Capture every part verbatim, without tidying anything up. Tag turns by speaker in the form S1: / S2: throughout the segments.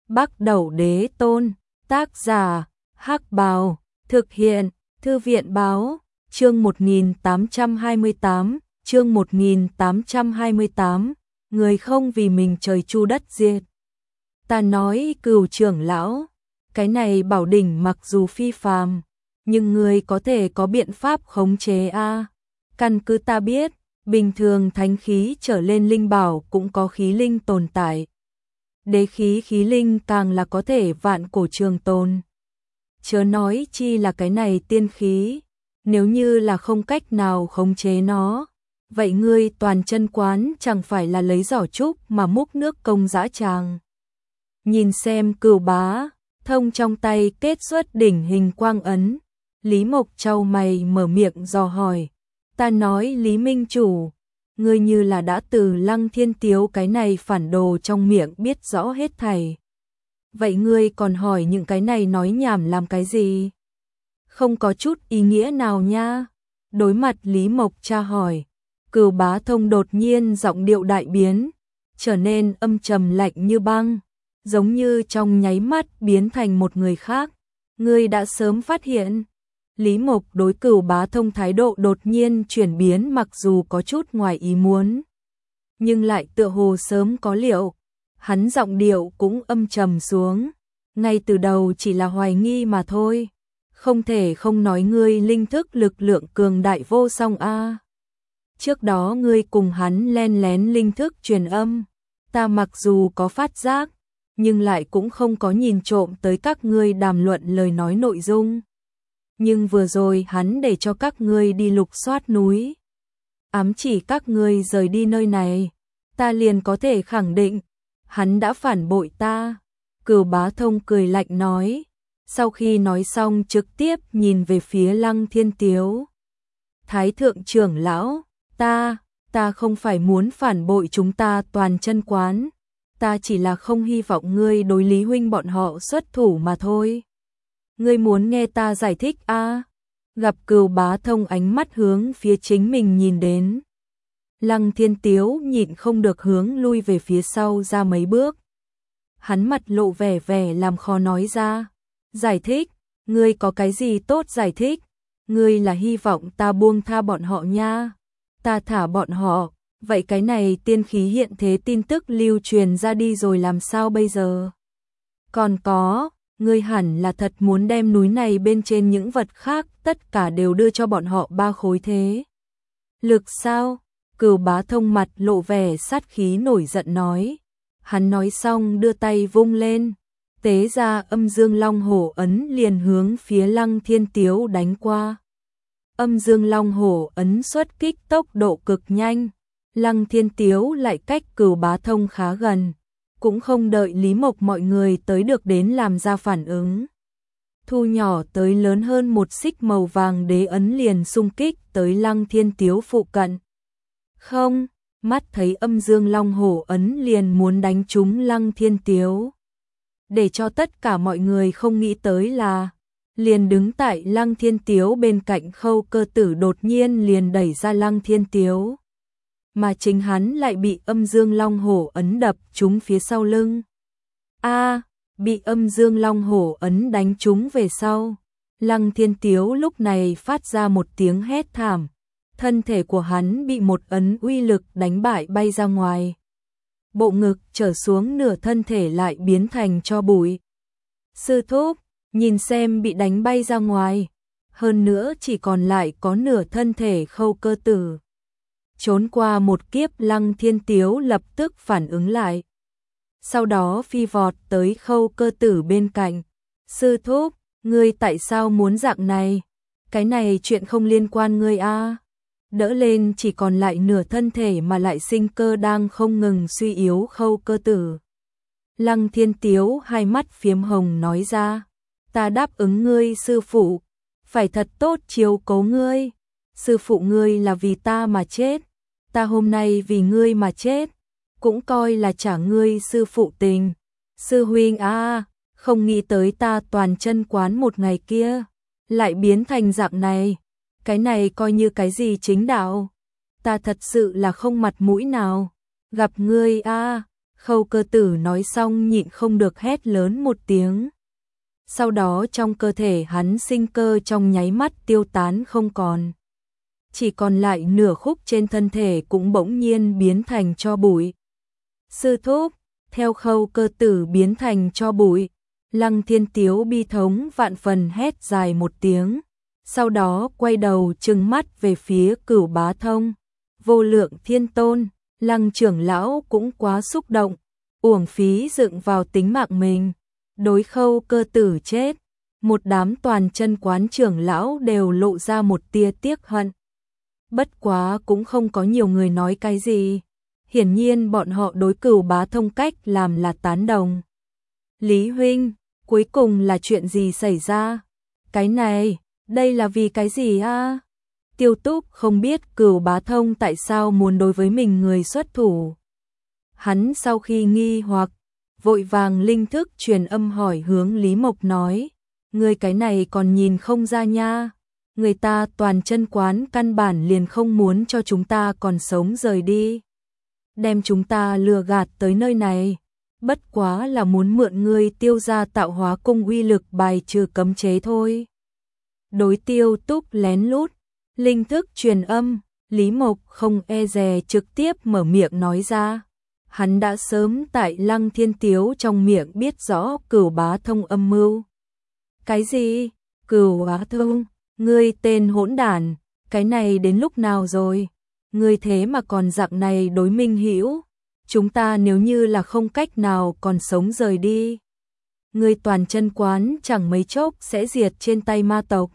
S1: Bắc Đẩu Đế Tôn, tác giả, Hắc Bào, thực hiện, Thư viện Báo, chương một nghìn tám trăm hai mươi tám, chương một nghìn tám trăm hai mươi tám, người không vì mình trời chu đất diệt. Ta nói Cửu trưởng lão, cái này bảo đỉnh mặc dù phi phàm, nhưng người có thể có biện pháp khống chế a. À. Căn cứ ta biết, bình thường thánh khí trở lên linh bảo cũng có khí linh tồn tại. Đế khí khí linh càng là có thể vạn cổ trường tồn. Chớ nói chi là cái này tiên khí, nếu như là không cách nào khống chế nó, vậy ngươi toàn chân quán chẳng phải là lấy giỏ trúc mà múc nước công dã tràng. Nhìn xem Cửu Bá Thông trong tay kết xuất đỉnh hình quang ấn, Lý Mộc chau mày mở miệng dò hỏi. Ta nói Lý Minh Chủ, ngươi như là đã từ Lăng Thiên Tiếu cái này phản đồ trong miệng biết rõ hết thảy. Vậy ngươi còn hỏi những cái này nói nhảm làm cái gì? Không có chút ý nghĩa nào nha. Đối mặt Lý Mộc tra hỏi, Cửu Bá Thông đột nhiên giọng điệu đại biến, trở nên âm trầm lạnh như băng, giống như trong nháy mắt biến thành một người khác. Ngươi đã sớm phát hiện. Lý Mộc đối Cửu Bá Thông thái độ đột nhiên chuyển biến mặc dù có chút ngoài ý muốn, nhưng lại tựa hồ sớm có liệu. Hắn giọng điệu cũng âm trầm xuống, ngay từ đầu chỉ là hoài nghi mà thôi, không thể không nói ngươi linh thức lực lượng cường đại vô song a. Trước đó ngươi cùng hắn len lén linh thức truyền âm, ta mặc dù có phát giác, nhưng lại cũng không có nhìn trộm tới các ngươi đàm luận lời nói nội dung. Nhưng vừa rồi hắn để cho các ngươi đi lục soát núi, ám chỉ các ngươi rời đi nơi này, ta liền có thể khẳng định hắn đã phản bội ta. Cửu Bá Thông cười lạnh nói, sau khi nói xong trực tiếp nhìn về phía Lăng Thiên Tiếu. Thái thượng trưởng lão, ta, ta không phải muốn phản bội chúng ta toàn chân quán, ta chỉ là không hy vọng ngươi đối Lý huynh bọn họ xuất thủ mà thôi. Ngươi muốn nghe ta giải thích a? À? Gặp Cửu Bá Thông ánh mắt hướng phía chính mình nhìn đến, Lăng Thiên Tiếu nhịn không được hướng lui về phía sau ra mấy bước. Hắn mặt lộ vẻ vẻ làm khó nói ra. Giải thích? Ngươi có cái gì tốt giải thích? Ngươi là hy vọng ta buông tha bọn họ nha. Ta thả bọn họ, vậy cái này tiên khí hiện thế tin tức lưu truyền ra đi rồi làm sao bây giờ? Còn có, ngươi hẳn là thật muốn đem núi này bên trên những vật khác tất cả đều đưa cho bọn họ ba khối thế. Lực sao? Cửu Bá Thông mặt lộ vẻ sát khí nổi giận nói. Hắn nói xong đưa tay vung lên, tế ra âm dương long hổ ấn liền hướng phía Lăng Thiên Tiếu đánh qua. Âm dương long hổ ấn xuất kích tốc độ cực nhanh, Lăng Thiên Tiếu lại cách Cửu Bá Thông khá gần, cũng không đợi Lý Mộc mọi người tới được đến làm ra phản ứng. Thu nhỏ tới lớn hơn một xích màu vàng đế ấn liền xung kích tới Lăng Thiên Tiếu phụ cận. Không, mắt thấy âm dương long hổ ấn liền muốn đánh trúng Lăng Thiên Tiếu. Để cho tất cả mọi người không nghĩ tới là, liền đứng tại Lăng Thiên Tiếu bên cạnh Khâu Cơ Tử đột nhiên liền đẩy ra Lăng Thiên Tiếu. Mà chính hắn lại bị âm dương long hổ ấn đập trúng phía sau lưng. A, à, bị âm dương long hổ ấn đánh trúng về sau. Lăng Thiên Tiếu lúc này phát ra một tiếng hét thảm. Thân thể của hắn bị một ấn uy lực đánh bại bay ra ngoài. Bộ ngực trở xuống nửa thân thể lại biến thành tro bụi. Sư thúc, nhìn xem bị đánh bay ra ngoài. Hơn nữa chỉ còn lại có nửa thân thể Khâu Cơ Tử. Trốn qua một kiếp Lăng Thiên Tiếu lập tức phản ứng lại. Sau đó phi vọt tới Khâu Cơ Tử bên cạnh. Sư thúc, ngươi tại sao muốn dạng này? Cái này chuyện không liên quan ngươi a. À. Đỡ lên chỉ còn lại nửa thân thể mà lại sinh cơ đang không ngừng suy yếu Khâu Cơ Tử. Lăng Thiên Tiếu hai mắt phiếm hồng nói ra, ta đáp ứng ngươi sư phụ, phải thật tốt chiếu cố ngươi. Sư phụ ngươi là vì ta mà chết, ta hôm nay vì ngươi mà chết, cũng coi là trả ngươi sư phụ tình. Sư huynh a, không nghĩ tới ta toàn chân quán một ngày kia, lại biến thành dạng này. Cái này coi như cái gì chính đạo? Ta thật sự là không mặt mũi nào. Gặp ngươi a, Khâu Cơ Tử nói xong nhịn không được hét lớn một tiếng. Sau đó trong cơ thể hắn sinh cơ trong nháy mắt tiêu tán không còn. Chỉ còn lại nửa khúc trên thân thể cũng bỗng nhiên biến thành tro bụi. Sư thúc, theo Khâu Cơ Tử biến thành tro bụi, Lăng Thiên Tiếu bi thống vạn phần hét dài một tiếng, sau đó quay đầu trừng mắt về phía Cửu Bá Thông. Vô Lượng Thiên Tôn, Lăng trưởng lão cũng quá xúc động, uổng phí dựng vào tính mạng mình. Đối Khâu Cơ Tử chết, một đám toàn chân quán trưởng lão đều lộ ra một tia tiếc hận. Bất quá cũng không có nhiều người nói cái gì. Hiển nhiên bọn họ đối Cửu Bá Thông cách làm là tán đồng. Lý huynh, cuối cùng là chuyện gì xảy ra? Cái này, đây là vì cái gì a? Tiêu Túc không biết Cửu Bá Thông tại sao muốn đối với mình người xuất thủ. Hắn sau khi nghi hoặc, vội vàng linh thức truyền âm hỏi hướng Lý Mộc nói, người cái này còn nhìn không ra nha, người ta toàn chân quán căn bản liền không muốn cho chúng ta còn sống rời đi. Đem chúng ta lừa gạt tới nơi này, bất quá là muốn mượn ngươi Tiêu gia tạo hóa cung uy lực bài trừ cấm chế thôi. Đối Tiêu Túc lén lút, linh thức truyền âm, Lý Mộc không e dè trực tiếp mở miệng nói ra. Hắn đã sớm tại Lăng Thiên Tiếu trong miệng biết rõ Cửu Bá Thông âm mưu. Cái gì? Cửu Bá Thông, ngươi tên hỗn đản, cái này đến lúc nào rồi? Ngươi thế mà còn dạng này đối Minh Hữu, chúng ta nếu như là không cách nào còn sống rời đi, ngươi toàn chân quán chẳng mấy chốc sẽ diệt trên tay ma tộc.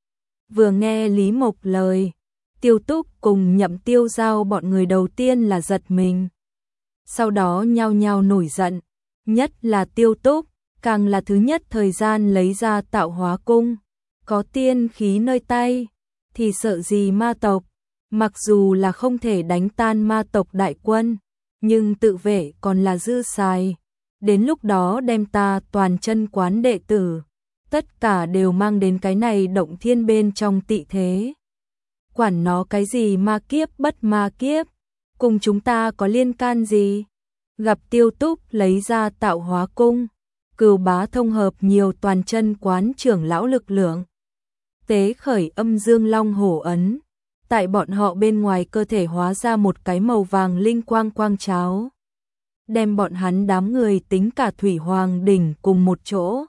S1: Vừa nghe Lý Mộc lời, Tiêu Túc cùng Nhậm Tiêu Giao bọn người đầu tiên là giật mình. Sau đó nhao nhao nổi giận, nhất là Tiêu Túc, càng là thứ nhất thời gian lấy ra tạo hóa cung, có tiên khí nơi tay, thì sợ gì ma tộc, mặc dù là không thể đánh tan ma tộc đại quân, nhưng tự vệ còn là dư xài, đến lúc đó đem ta toàn chân quán đệ tử, tất cả đều mang đến cái này động thiên bên trong tị thế. Quản nó cái gì ma kiếp bất ma kiếp, cùng chúng ta có liên can gì? Gặp Tiêu Túc lấy ra tạo hóa cung, Cửu Bá Thông hợp nhiều toàn chân quán trưởng lão lực lượng, tế khởi âm dương long hổ ấn, tại bọn họ bên ngoài cơ thể hóa ra một cái màu vàng linh quang quang cháo, đem bọn hắn đám người tính cả Thủy Hoàng đỉnh cùng một chỗ,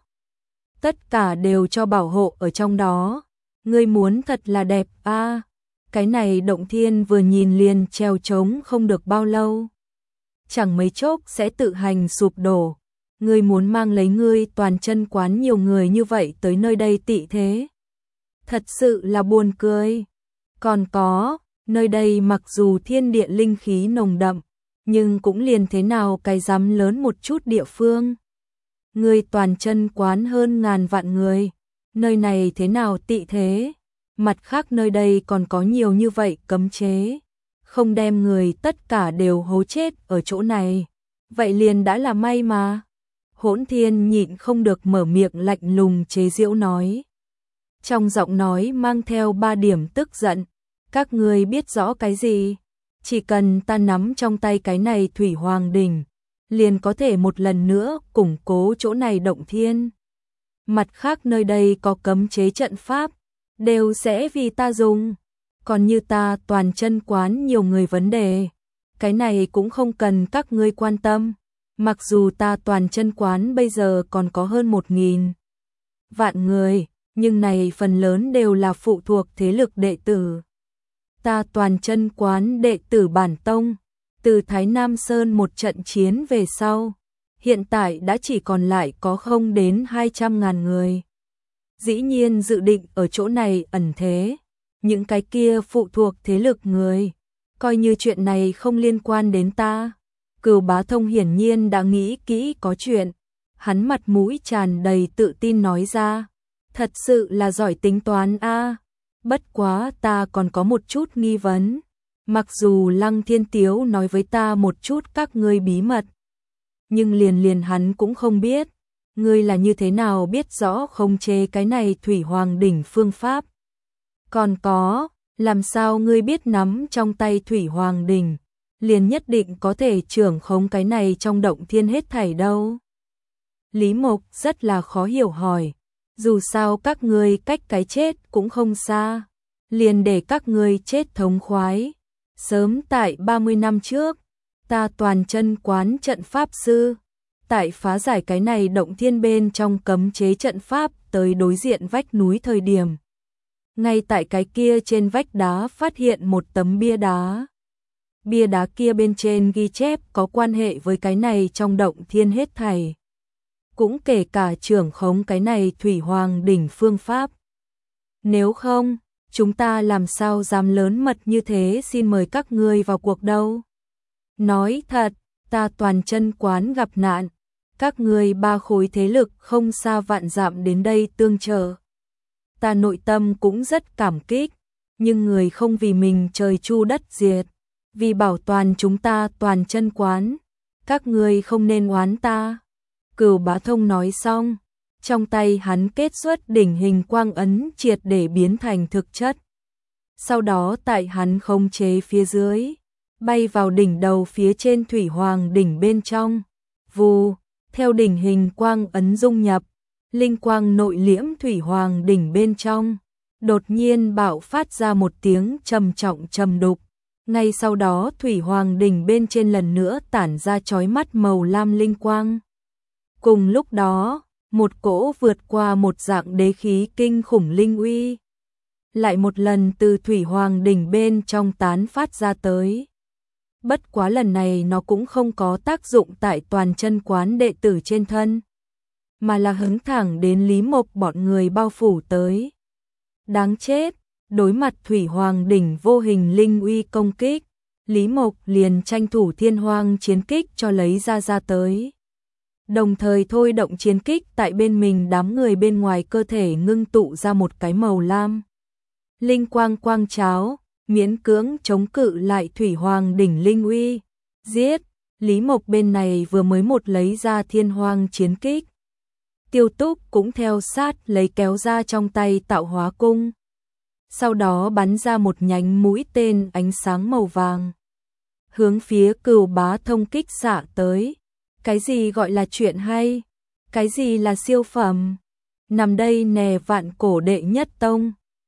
S1: tất cả đều cho bảo hộ ở trong đó. Ngươi muốn thật là đẹp a. À, cái này động thiên vừa nhìn liền treo trống không được bao lâu, chẳng mấy chốc sẽ tự hành sụp đổ. Ngươi muốn mang lấy ngươi toàn chân quán nhiều người như vậy tới nơi đây tị thế, thật sự là buồn cười. Còn có, nơi đây mặc dù thiên địa linh khí nồng đậm, nhưng cũng liền thế nào cái dám lớn một chút địa phương. Ngươi toàn chân quán hơn ngàn vạn người, nơi này thế nào tị thế? Mặt khác nơi đây còn có nhiều như vậy cấm chế, không đem người tất cả đều hố chết ở chỗ này, vậy liền đã là may mà. Hỗn Thiên nhịn không được mở miệng lạnh lùng chế giễu nói. Trong giọng nói mang theo ba điểm tức giận, các ngươi biết rõ cái gì? Chỉ cần ta nắm trong tay cái này Thủy Hoàng đỉnh, liền có thể một lần nữa củng cố chỗ này động thiên. Mặt khác nơi đây có cấm chế trận pháp, đều sẽ vì ta dùng. Còn như ta toàn chân quán nhiều người vấn đề, cái này cũng không cần các ngươi quan tâm. Mặc dù ta toàn chân quán bây giờ còn có hơn một nghìn vạn người, nhưng này phần lớn đều là phụ thuộc thế lực đệ tử. Ta toàn chân quán đệ tử bản tông, từ Thái Nam Sơn một trận chiến về sau, hiện tại đã chỉ còn lại có không đến hai trăm ngàn người. Dĩ nhiên dự định ở chỗ này ẩn thế, những cái kia phụ thuộc thế lực người, coi như chuyện này không liên quan đến ta. Cửu Bá Thông hiển nhiên đã nghĩ kỹ có chuyện, hắn mặt mũi tràn đầy tự tin nói ra, thật sự là giỏi tính toán a. À. Bất quá ta còn có một chút nghi vấn, mặc dù Lăng Thiên Tiếu nói với ta một chút các ngươi bí mật, nhưng liền liền hắn cũng không biết, ngươi là như thế nào biết rõ khống chế cái này Thủy Hoàng đỉnh phương pháp. Còn có, làm sao ngươi biết nắm trong tay Thủy Hoàng đỉnh, liền nhất định có thể trưởng khống cái này trong động thiên hết thảy đâu. Lý Mộc rất là khó hiểu hỏi, dù sao các ngươi cách cái chết cũng không xa, liền để các ngươi chết thống khoái. Sớm tại ba mươi năm trước, ta toàn chân quán trận pháp sư, tại phá giải cái này động thiên bên trong cấm chế trận pháp tới đối diện vách núi thời điểm. Ngay tại cái kia trên vách đá phát hiện một tấm bia đá. Bia đá kia bên trên ghi chép có quan hệ với cái này trong động thiên hết thảy. Cũng kể cả trưởng khống cái này thủy hoàng đỉnh phương pháp. Nếu không, chúng ta làm sao dám lớn mật như thế xin mời các ngươi vào cuộc đâu. Nói thật, ta toàn chân quán gặp nạn, các ngươi ba khối thế lực không xa vạn dặm đến đây tương trợ. Ta nội tâm cũng rất cảm kích, nhưng người không vì mình trời chu đất diệt, vì bảo toàn chúng ta toàn chân quán, các ngươi không nên oán ta. Cửu Bá Thông nói xong, trong tay hắn kết xuất đỉnh hình quang ấn triệt để biến thành thực chất. Sau đó tại hắn khống chế phía dưới, bay vào đỉnh đầu phía trên thủy hoàng đỉnh bên trong. Vù, theo đỉnh hình quang ấn dung nhập, linh quang nội liễm thủy hoàng đỉnh bên trong, đột nhiên bạo phát ra một tiếng trầm trọng trầm đục. Ngay sau đó thủy hoàng đỉnh bên trên lần nữa tản ra chói mắt màu lam linh quang. Cùng lúc đó, một cỗ vượt qua một dạng đế khí kinh khủng linh uy, lại một lần từ thủy hoàng đỉnh bên trong tán phát ra tới. Bất quá lần này nó cũng không có tác dụng tại toàn chân quán đệ tử trên thân, mà là hứng thẳng đến Lý Mộc bọn người bao phủ tới. Đáng chết, đối mặt thủy hoàng đỉnh vô hình linh uy công kích, Lý Mộc liền tranh thủ thiên hoang chiến kích cho lấy ra ra tới. Đồng thời thôi động chiến kích tại bên mình đám người bên ngoài cơ thể ngưng tụ ra một cái màu lam. Linh quang quang cháo, miễn cưỡng chống cự lại thủy hoàng đỉnh linh uy. Giết, Lý Mộc bên này vừa mới một lấy ra thiên hoang chiến kích. Tiêu Túc cũng theo sát lấy kéo ra trong tay tạo hóa cung. Sau đó bắn ra một nhánh mũi tên ánh sáng màu vàng. Hướng phía Cửu Bá Thông kích xạ tới. Cái gì gọi là chuyện hay? Cái gì là siêu phẩm? Nằm đây nè vạn cổ đệ nhất tông.